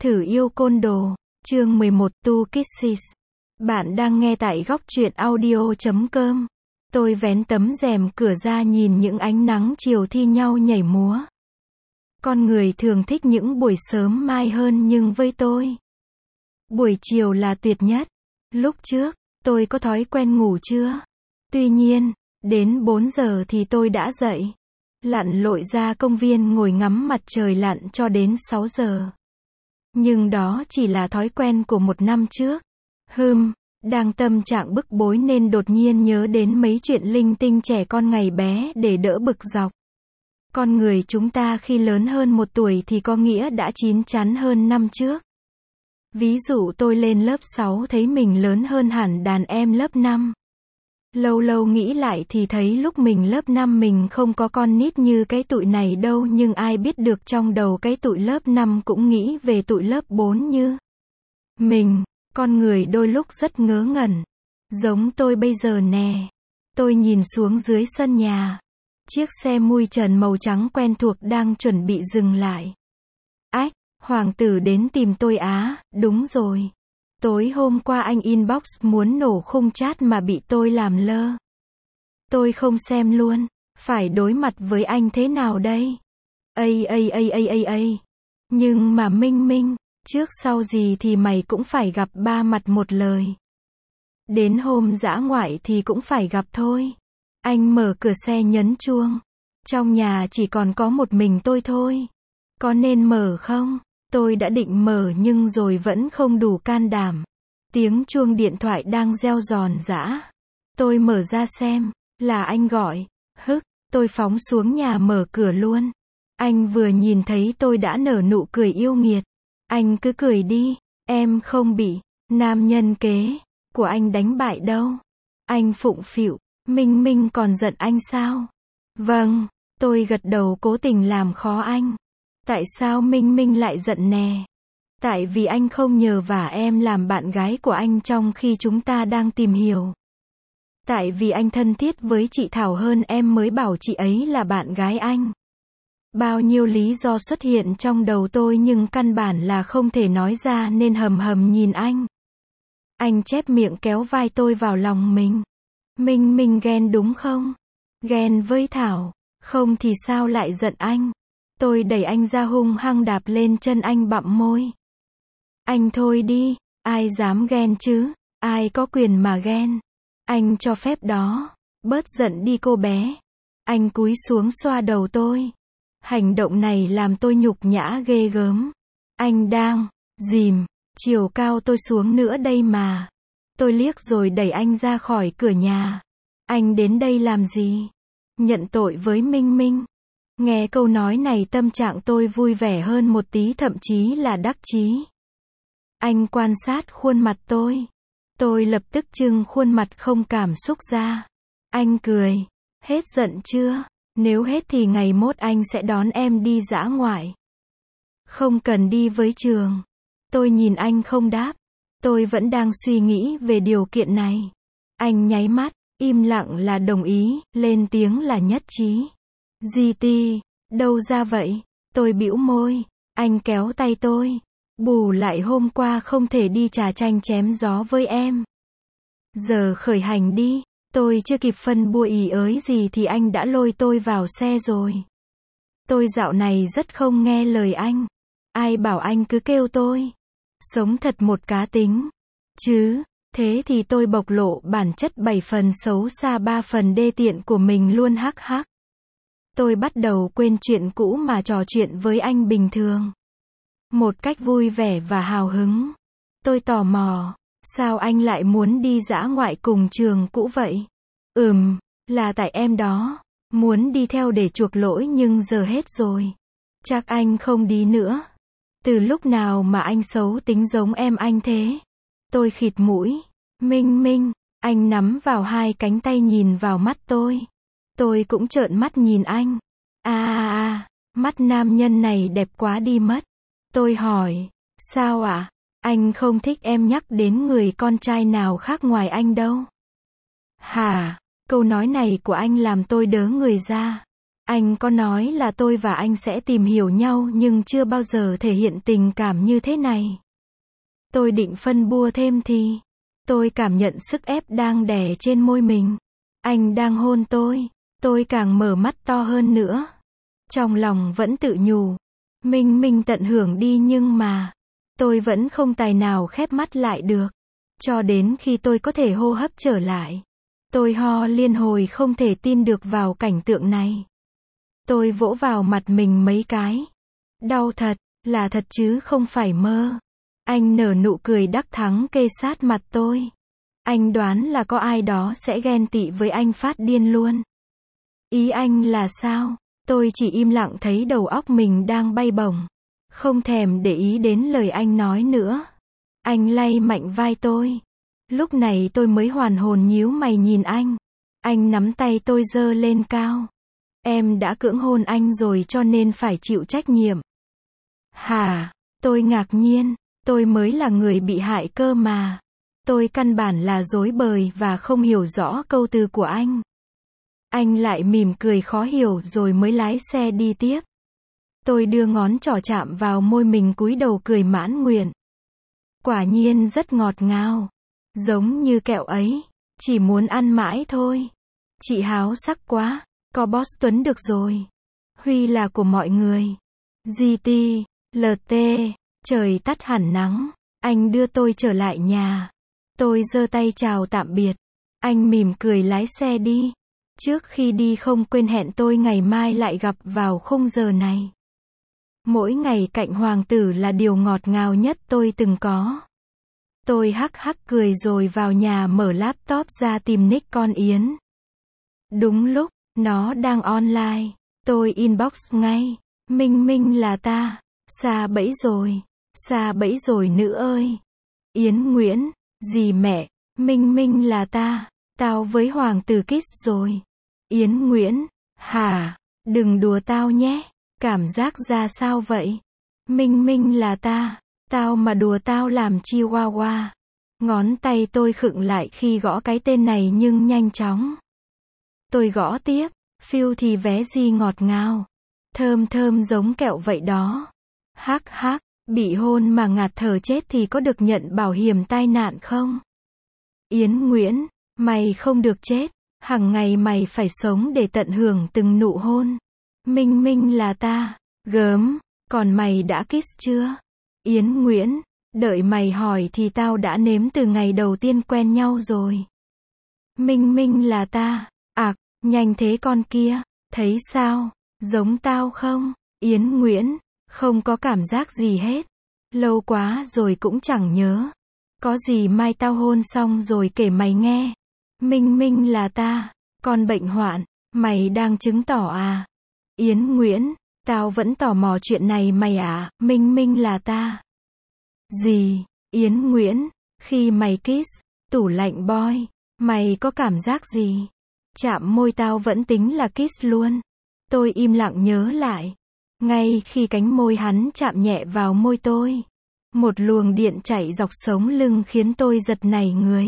Thử yêu côn đồ. Chương 11 Two Kisses. Bạn đang nghe tại góc truyện audio.com. Tôi vén tấm rèm cửa ra nhìn những ánh nắng chiều thi nhau nhảy múa. Con người thường thích những buổi sớm mai hơn nhưng với tôi, buổi chiều là tuyệt nhất. Lúc trước, tôi có thói quen ngủ trưa. Tuy nhiên, đến 4 giờ thì tôi đã dậy. Lặn lội ra công viên ngồi ngắm mặt trời lặn cho đến 6 giờ. Nhưng đó chỉ là thói quen của một năm trước. Đang tâm trạng bức bối nên đột nhiên nhớ đến mấy chuyện linh tinh trẻ con ngày bé để đỡ bực dọc. Con người chúng ta khi lớn hơn 1 tuổi thì có nghĩa đã chín chắn hơn năm trước. Ví dụ tôi lên lớp 6 thấy mình lớn hơn hẳn đàn em lớp 5. Lâu lâu nghĩ lại thì thấy lúc mình lớp 5 mình không có con nít như cái tụi này đâu, nhưng ai biết được trong đầu cái tụi lớp 5 cũng nghĩ về tụi lớp 4 như mình. Con người đôi lúc rất ngớ ngẩn. Giống tôi bây giờ nè. Tôi nhìn xuống dưới sân nhà. Chiếc xe mui trần màu trắng quen thuộc đang chuẩn bị dừng lại. Ách, hoàng tử đến tìm tôi á, đúng rồi. Tối hôm qua anh inbox muốn nổ khung chat mà bị tôi làm lơ. Tôi không xem luôn. Phải đối mặt với anh thế nào đây? Nhưng mà Minh, trước sau gì thì mày cũng phải gặp ba mặt một lời. Đến hôm dã ngoại thì cũng phải gặp thôi. Anh mở cửa xe nhấn chuông. Trong nhà chỉ còn có một mình tôi thôi. Có nên mở không? Tôi đã định mở nhưng rồi vẫn không đủ can đảm. Tiếng chuông điện thoại đang reo ròn rã. Tôi mở ra xem, là anh gọi. Tôi phóng xuống nhà mở cửa luôn. Anh vừa nhìn thấy tôi đã nở nụ cười yêu nghiệt. Anh cứ cười đi, em không bị nam nhân kế của anh đánh bại đâu. Anh phụng phịu, Minh còn giận anh sao? Vâng, tôi gật đầu cố tình làm khó anh. Tại sao Minh lại giận nè? Tại vì anh không nhờ vả em làm bạn gái của anh trong khi chúng ta đang tìm hiểu. Tại vì anh thân thiết với chị Thảo hơn em mới bảo chị ấy là bạn gái anh. Bao nhiêu lý do xuất hiện trong đầu tôi nhưng căn bản là không thể nói ra nên hầm nhìn anh. Anh chép miệng kéo vai tôi vào lòng mình. Minh ghen đúng không? Ghen với Thảo, không thì sao lại giận anh? Tôi đẩy anh ra hung hăng đạp lên chân anh bặm môi. Anh thôi đi, ai dám ghen chứ? Ai có quyền mà ghen? Anh cho phép đó. Bớt giận đi cô bé. Anh cúi xuống xoa đầu tôi. Hành động này làm tôi nhục nhã ghê gớm. Anh đang dìm chiều cao tôi xuống nữa đây mà. Tôi liếc rồi đẩy anh ra khỏi cửa nhà. Anh đến đây làm gì? Nhận tội với Minh. Nghe câu nói này tâm trạng tôi vui vẻ hơn một tí, thậm chí là đắc chí. Anh quan sát khuôn mặt tôi. Tôi lập tức trưng khuôn mặt không cảm xúc ra. Anh cười. Hết giận chưa? Nếu hết thì ngày mốt anh sẽ đón em đi dã ngoại. Không cần đi với Trường. Tôi nhìn anh không đáp. Tôi vẫn đang suy nghĩ về điều kiện này. Anh nháy mắt, im lặng là đồng ý, lên tiếng là nhất trí. GT, đâu ra vậy? Tôi bĩu môi. Anh kéo tay tôi. Bù lại hôm qua không thể đi trà chanh chém gió với em. Giờ khởi hành đi. Tôi chưa kịp phân bua ý ới gì thì anh đã lôi tôi vào xe rồi. Tôi dạo này rất không nghe lời anh. Ai bảo anh cứ kêu tôi. Sống thật một cá tính. Chứ, thế thì tôi bộc lộ bản chất 7 phần xấu xa 3 phần đê tiện của mình luôn hắc. Tôi bắt đầu quên chuyện cũ mà trò chuyện với anh bình thường. Một cách vui vẻ và hào hứng. Tôi tò mò. Sao anh lại muốn đi dã ngoại cùng Trường cũ vậy? Là tại em đó. Muốn đi theo để chuộc lỗi nhưng giờ hết rồi. Chắc anh không đi nữa. Từ lúc nào mà anh xấu tính giống em anh thế? Tôi khịt mũi. Minh, anh nắm vào hai cánh tay nhìn vào mắt tôi. Tôi cũng trợn mắt nhìn anh. Mắt nam nhân này đẹp quá đi mất. Tôi hỏi. Sao ạ? Anh không thích em nhắc đến người con trai nào khác ngoài anh đâu. Hả? Câu nói này của anh làm tôi đớ người ra. Anh có nói là tôi và anh sẽ tìm hiểu nhau nhưng chưa bao giờ thể hiện tình cảm như thế này. Tôi định phân bua thêm thì tôi cảm nhận sức ép đang đè trên môi mình. Anh đang hôn tôi càng mở mắt to hơn nữa. Trong lòng vẫn tự nhủ, Minh Minh tận hưởng đi nhưng mà, tôi vẫn không tài nào khép mắt lại được. Cho đến khi tôi có thể hô hấp trở lại. Tôi ho liên hồi không thể tin được vào cảnh tượng này. Tôi vỗ vào mặt mình mấy cái. Đau thật, là thật chứ không phải mơ. Anh nở nụ cười đắc thắng kê sát mặt tôi. Anh đoán là có ai đó sẽ ghen tị với anh phát điên luôn. Ý anh là sao? Tôi chỉ im lặng thấy đầu óc mình đang bay bổng. Không thèm để ý đến lời anh nói nữa. Anh lay mạnh vai tôi. Lúc này tôi mới hoàn hồn nhíu mày nhìn anh. Anh nắm tay tôi giơ lên cao. Em đã cưỡng hôn anh rồi cho nên phải chịu trách nhiệm. Hả? Tôi ngạc nhiên. Tôi mới là người bị hại cơ mà. Tôi căn bản là rối bời và không hiểu rõ câu từ của anh. Anh lại mỉm cười khó hiểu rồi mới lái xe đi tiếp. Tôi đưa ngón trỏ chạm vào môi mình cúi đầu cười mãn nguyện. Quả nhiên rất ngọt ngào. Giống như kẹo ấy. Chỉ muốn ăn mãi thôi. Chị háo sắc quá. Có boss Tuấn được rồi. Huy là của mọi người. GT, LT. Trời tắt hẳn nắng. Anh đưa tôi trở lại nhà. Tôi giơ tay chào tạm biệt. Anh mỉm cười lái xe đi. Trước khi đi không quên hẹn tôi ngày mai lại gặp vào khung giờ này. Mỗi ngày cạnh hoàng tử là điều ngọt ngào nhất tôi từng có. Tôi hắc hắc cười rồi vào nhà mở laptop ra tìm nick con Yến. Đúng lúc, nó đang online. Tôi inbox ngay. Minh Minh là ta. Xa bẫy rồi. Xa bẫy rồi nữ ơi. Yến Nguyễn. Gì mẹ. Minh Minh là ta. Tao với hoàng tử kiss rồi. Yến Nguyễn. Hả? Đừng đùa tao nhé. Cảm giác ra sao vậy? Minh Minh là ta. Tao mà đùa tao làm chihuahua. Ngón tay tôi khựng lại khi gõ cái tên này nhưng nhanh chóng. Tôi gõ tiếp. Phiêu thì vé gì ngọt ngào. Thơm thơm giống kẹo vậy đó. Hắc hắc. Bị hôn mà ngạt thở chết thì có được nhận bảo hiểm tai nạn không? Yến Nguyễn. Mày không được chết. Hằng ngày mày phải sống để tận hưởng từng nụ hôn. Minh Minh là ta. Gớm. Còn mày đã kiss chưa? Yến Nguyễn. Đợi mày hỏi thì tao đã nếm từ ngày đầu tiên quen nhau rồi. Minh Minh là ta. Nhanh thế con kia. Thấy sao? Giống tao không? Yến Nguyễn. Không có cảm giác gì hết. Lâu quá rồi cũng chẳng nhớ. Có gì mai tao hôn xong rồi kể mày nghe. Minh Minh là ta. Con bệnh hoạn. Mày đang chứng tỏ à? Yến Nguyễn. Tao vẫn tò mò chuyện này mày à? Minh Minh là ta. Gì? Yến Nguyễn. Khi mày kiss. Tủ lạnh boy. Mày có cảm giác gì? Chạm môi tao vẫn tính là kiss luôn. Tôi im lặng nhớ lại. Ngay khi cánh môi hắn chạm nhẹ vào môi tôi. Một luồng điện chạy dọc sống lưng khiến tôi giật nảy người.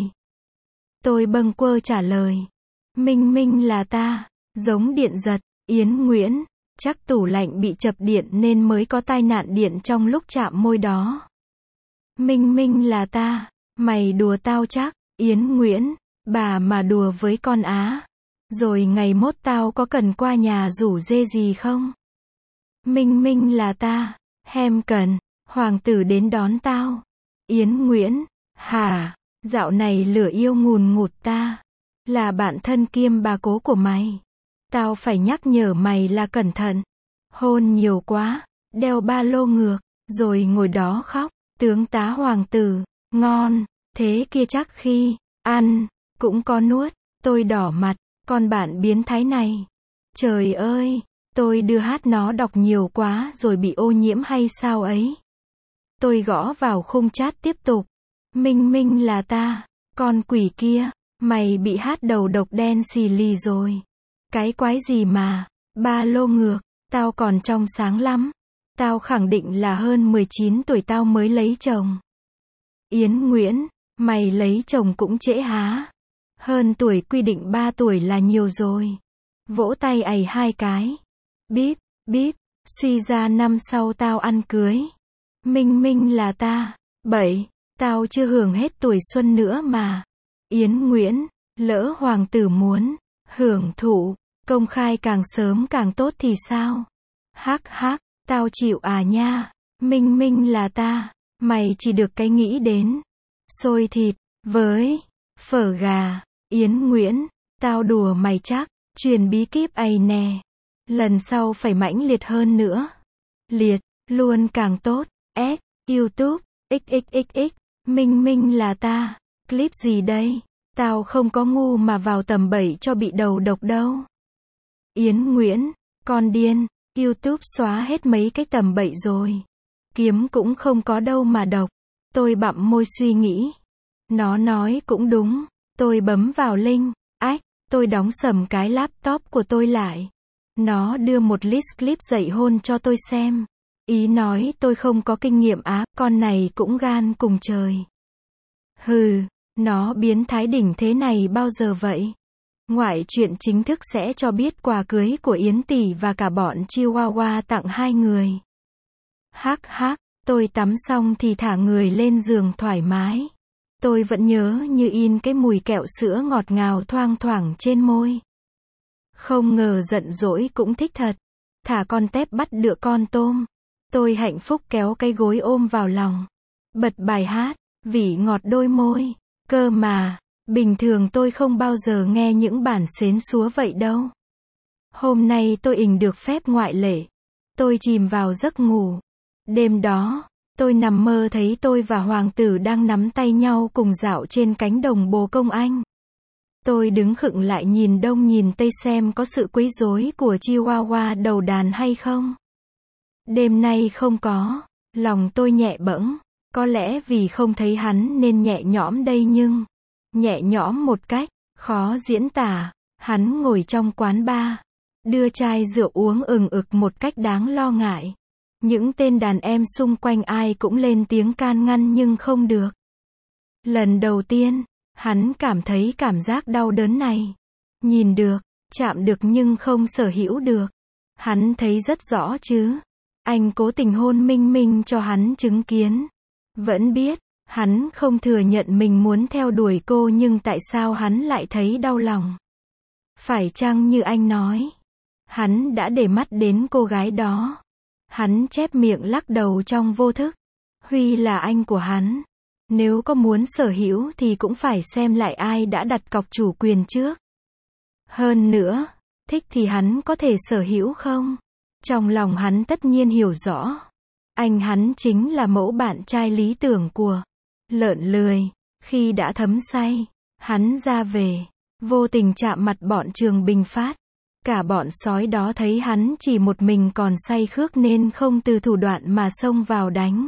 Tôi bâng quơ trả lời. Minh Minh là ta. Giống điện giật. Yến Nguyễn. Chắc tủ lạnh bị chập điện nên mới có tai nạn điện trong lúc chạm môi đó. Minh Minh là ta. Mày đùa tao chắc. Yến Nguyễn. Bà mà đùa với con á. Rồi ngày mốt tao có cần qua nhà rủ dê gì không? Minh Minh là ta. Hem cần. Hoàng tử đến đón tao. Yến Nguyễn. Hả? Dạo này lửa yêu ngùn ngụt ta. Là bạn thân kiêm bà cố của mày. Tao phải nhắc nhở mày là cẩn thận. Hôn nhiều quá. Đeo ba lô ngược. Rồi ngồi đó khóc. Tướng tá hoàng tử. Ngon. Thế kia chắc khi ăn cũng có nuốt. Tôi đỏ mặt. Con bạn biến thái này. Trời ơi. Tôi đưa hát nó đọc nhiều quá rồi bị ô nhiễm hay sao ấy. Tôi gõ vào khung chat tiếp tục. Minh Minh là ta. Con quỷ kia. Mày bị hát đầu độc đen xì lì rồi. Cái quái gì mà. Ba lô ngược. Tao còn trong sáng lắm. Tao khẳng định là hơn 19 tuổi tao mới lấy chồng. Yến Nguyễn. Mày lấy chồng cũng trễ há. Hơn tuổi quy định 3 tuổi là nhiều rồi. Vỗ tay ầy hai cái. Bíp, bíp, suy ra năm sau tao ăn cưới. Minh Minh là ta. 7. Tao chưa hưởng hết tuổi xuân nữa mà. Yến Nguyễn, lỡ hoàng tử muốn hưởng thụ, công khai càng sớm càng tốt thì sao? Hắc hắc, tao chịu à nha. Minh Minh là ta, mày chỉ được cái nghĩ đến xôi thịt với phở gà. Yến Nguyễn, tao đùa mày chắc, truyền bí kíp ấy nè. Lần sau phải mãnh liệt hơn nữa. Liệt, luôn càng tốt. S, YouTube, xxxx, Minh Minh là ta. Clip gì đây? Tao không có ngu mà vào tầm bậy cho bị đầu độc đâu. Yến Nguyễn, con điên, YouTube xóa hết mấy cái tầm bậy rồi. Kiếm cũng không có đâu mà độc. Tôi bặm môi suy nghĩ. Nó nói cũng đúng. Tôi bấm vào link. Ách, tôi đóng sầm cái laptop của tôi lại. Nó đưa một list clip dạy hôn cho tôi xem. Ý nói tôi không có kinh nghiệm á, con này cũng gan cùng trời. Hừ, nó biến thái đỉnh thế này bao giờ vậy? Ngoại truyện chính thức sẽ cho biết quà cưới của Yến tỷ và cả bọn Chihuahua tặng hai người. Hắc hắc, tôi tắm xong thì thả người lên giường thoải mái. Tôi vẫn nhớ như in cái mùi kẹo sữa ngọt ngào thoang thoảng trên môi. Không ngờ giận dỗi cũng thích thật. Thả con tép bắt được con tôm. Tôi hạnh phúc kéo cái gối ôm vào lòng. Bật bài hát, vị ngọt đôi môi. Cơ mà, bình thường tôi không bao giờ nghe những bản xến xúa vậy đâu. Hôm nay tôi ình được phép ngoại lệ. Tôi chìm vào giấc ngủ. Đêm đó, tôi nằm mơ thấy tôi và hoàng tử đang nắm tay nhau cùng dạo trên cánh đồng bồ công anh. Tôi đứng khựng lại nhìn đông nhìn tây xem có sự quấy rối của Chihuahua đầu đàn hay không. Đêm nay không có. Lòng tôi nhẹ bẫng. Có lẽ vì không thấy hắn nên nhẹ nhõm đây nhưng nhẹ nhõm một cách khó diễn tả. Hắn ngồi trong quán bar, đưa chai rượu uống ừng ực một cách đáng lo ngại. Những tên đàn em xung quanh ai cũng lên tiếng can ngăn nhưng không được. Lần đầu tiên, hắn cảm thấy cảm giác đau đớn này. Nhìn được, chạm được nhưng không sở hữu được. Hắn thấy rất rõ chứ. Anh cố tình hôn Minh Minh cho hắn chứng kiến. Vẫn biết, hắn không thừa nhận mình muốn theo đuổi cô nhưng tại sao hắn lại thấy đau lòng? Phải chăng như anh nói, hắn đã để mắt đến cô gái đó? Hắn chép miệng lắc đầu trong vô thức. Huy là anh của hắn. Nếu có muốn sở hữu thì cũng phải xem lại ai đã đặt cọc chủ quyền trước. Hơn nữa, thích thì hắn có thể sở hữu không? Trong lòng hắn tất nhiên hiểu rõ. Anh hắn chính là mẫu bạn trai lý tưởng của lợn lười. Khi đã thấm say, hắn ra về, vô tình chạm mặt bọn Trường Bình Phát. Cả bọn sói đó thấy hắn chỉ một mình còn say khước nên không từ thủ đoạn mà xông vào đánh.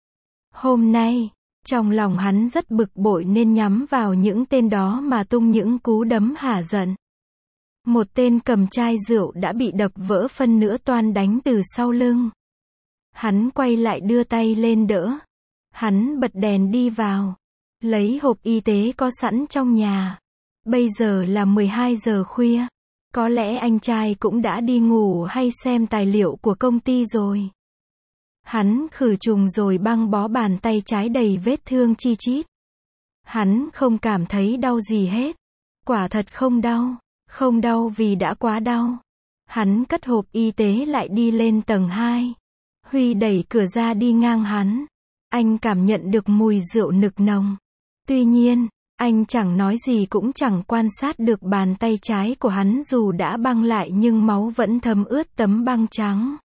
Hôm nay, trong lòng hắn rất bực bội nên nhắm vào những tên đó mà tung những cú đấm hả giận. Một tên cầm chai rượu đã bị đập vỡ phân nửa toan đánh từ sau lưng. Hắn quay lại đưa tay lên đỡ. Hắn bật đèn đi vào, lấy hộp y tế có sẵn trong nhà. Bây giờ là 12 giờ khuya. Có lẽ anh trai cũng đã đi ngủ hay xem tài liệu của công ty rồi. Hắn khử trùng rồi băng bó bàn tay trái đầy vết thương chi chít. Hắn không cảm thấy đau gì hết. Quả thật không đau. Không đau vì đã quá đau. Hắn cất hộp y tế lại đi lên tầng 2. Huy đẩy cửa ra đi ngang hắn. Anh cảm nhận được mùi rượu nực nồng. Tuy nhiên, anh chẳng nói gì cũng chẳng quan sát được bàn tay trái của hắn dù đã băng lại nhưng máu vẫn thấm ướt tấm băng trắng.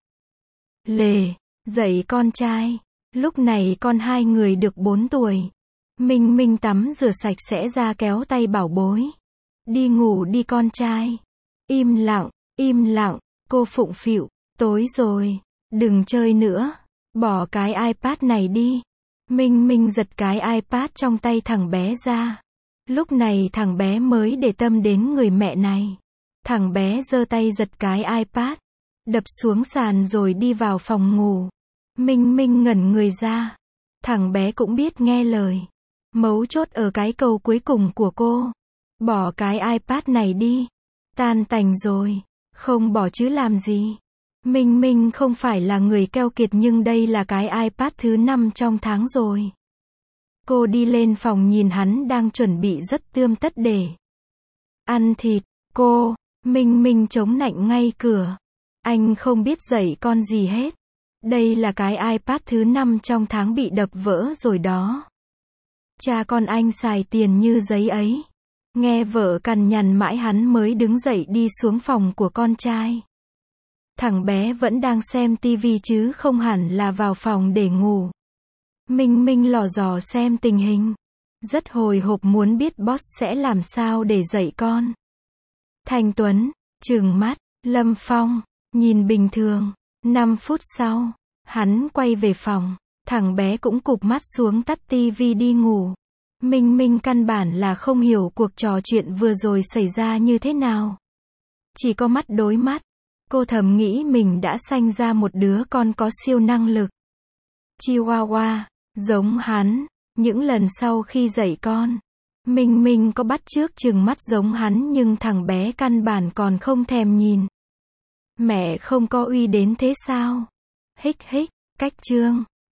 Lề, dậy con trai. Lúc này con hai người được 4 tuổi. Minh Minh tắm rửa sạch sẽ ra kéo tay bảo bối. Đi ngủ đi con trai. Im lặng, cô phụng phịu. Tối rồi, đừng chơi nữa. Bỏ cái iPad này đi. Minh Minh giật cái iPad trong tay thằng bé ra. Lúc này thằng bé mới để tâm đến người mẹ này. Thằng bé giơ tay giật cái iPad, đập xuống sàn rồi đi vào phòng ngủ. Minh Minh ngẩn người ra. Thằng bé cũng biết nghe lời. Mấu chốt ở cái câu cuối cùng của cô. Bỏ cái iPad này đi. Tan tành rồi. Không bỏ chứ làm gì. Minh Minh không phải là người keo kiệt nhưng đây là cái iPad thứ 5 trong tháng rồi. Cô đi lên phòng nhìn hắn đang chuẩn bị rất tươm tất để ăn thịt. Minh Minh chống nạnh ngay cửa. Anh không biết dạy con gì hết. Đây là cái iPad thứ 5 trong tháng bị đập vỡ rồi đó. Cha con anh xài tiền như giấy ấy. Nghe vợ cằn nhằn mãi hắn mới đứng dậy đi xuống phòng của con trai. Thằng bé vẫn đang xem tivi chứ không hẳn là vào phòng để ngủ. Minh Minh lò dò xem tình hình. Rất hồi hộp muốn biết boss sẽ làm sao để dạy con. Thanh Tuấn, trừng mắt, Lâm Phong, nhìn bình thường. 5 phút sau, hắn quay về phòng. Thằng bé cũng cụp mắt xuống tắt tivi đi ngủ. Minh Minh căn bản là không hiểu cuộc trò chuyện vừa rồi xảy ra như thế nào. Chỉ có mắt đối mắt. Cô thầm nghĩ mình đã sanh ra một đứa con có siêu năng lực. Chihuahua, giống hắn. Những lần sau khi dạy con, Minh Minh có bắt chước trừng mắt giống hắn nhưng thằng bé căn bản còn không thèm nhìn. Mẹ không có uy đến thế sao? Hích hích, cách chương.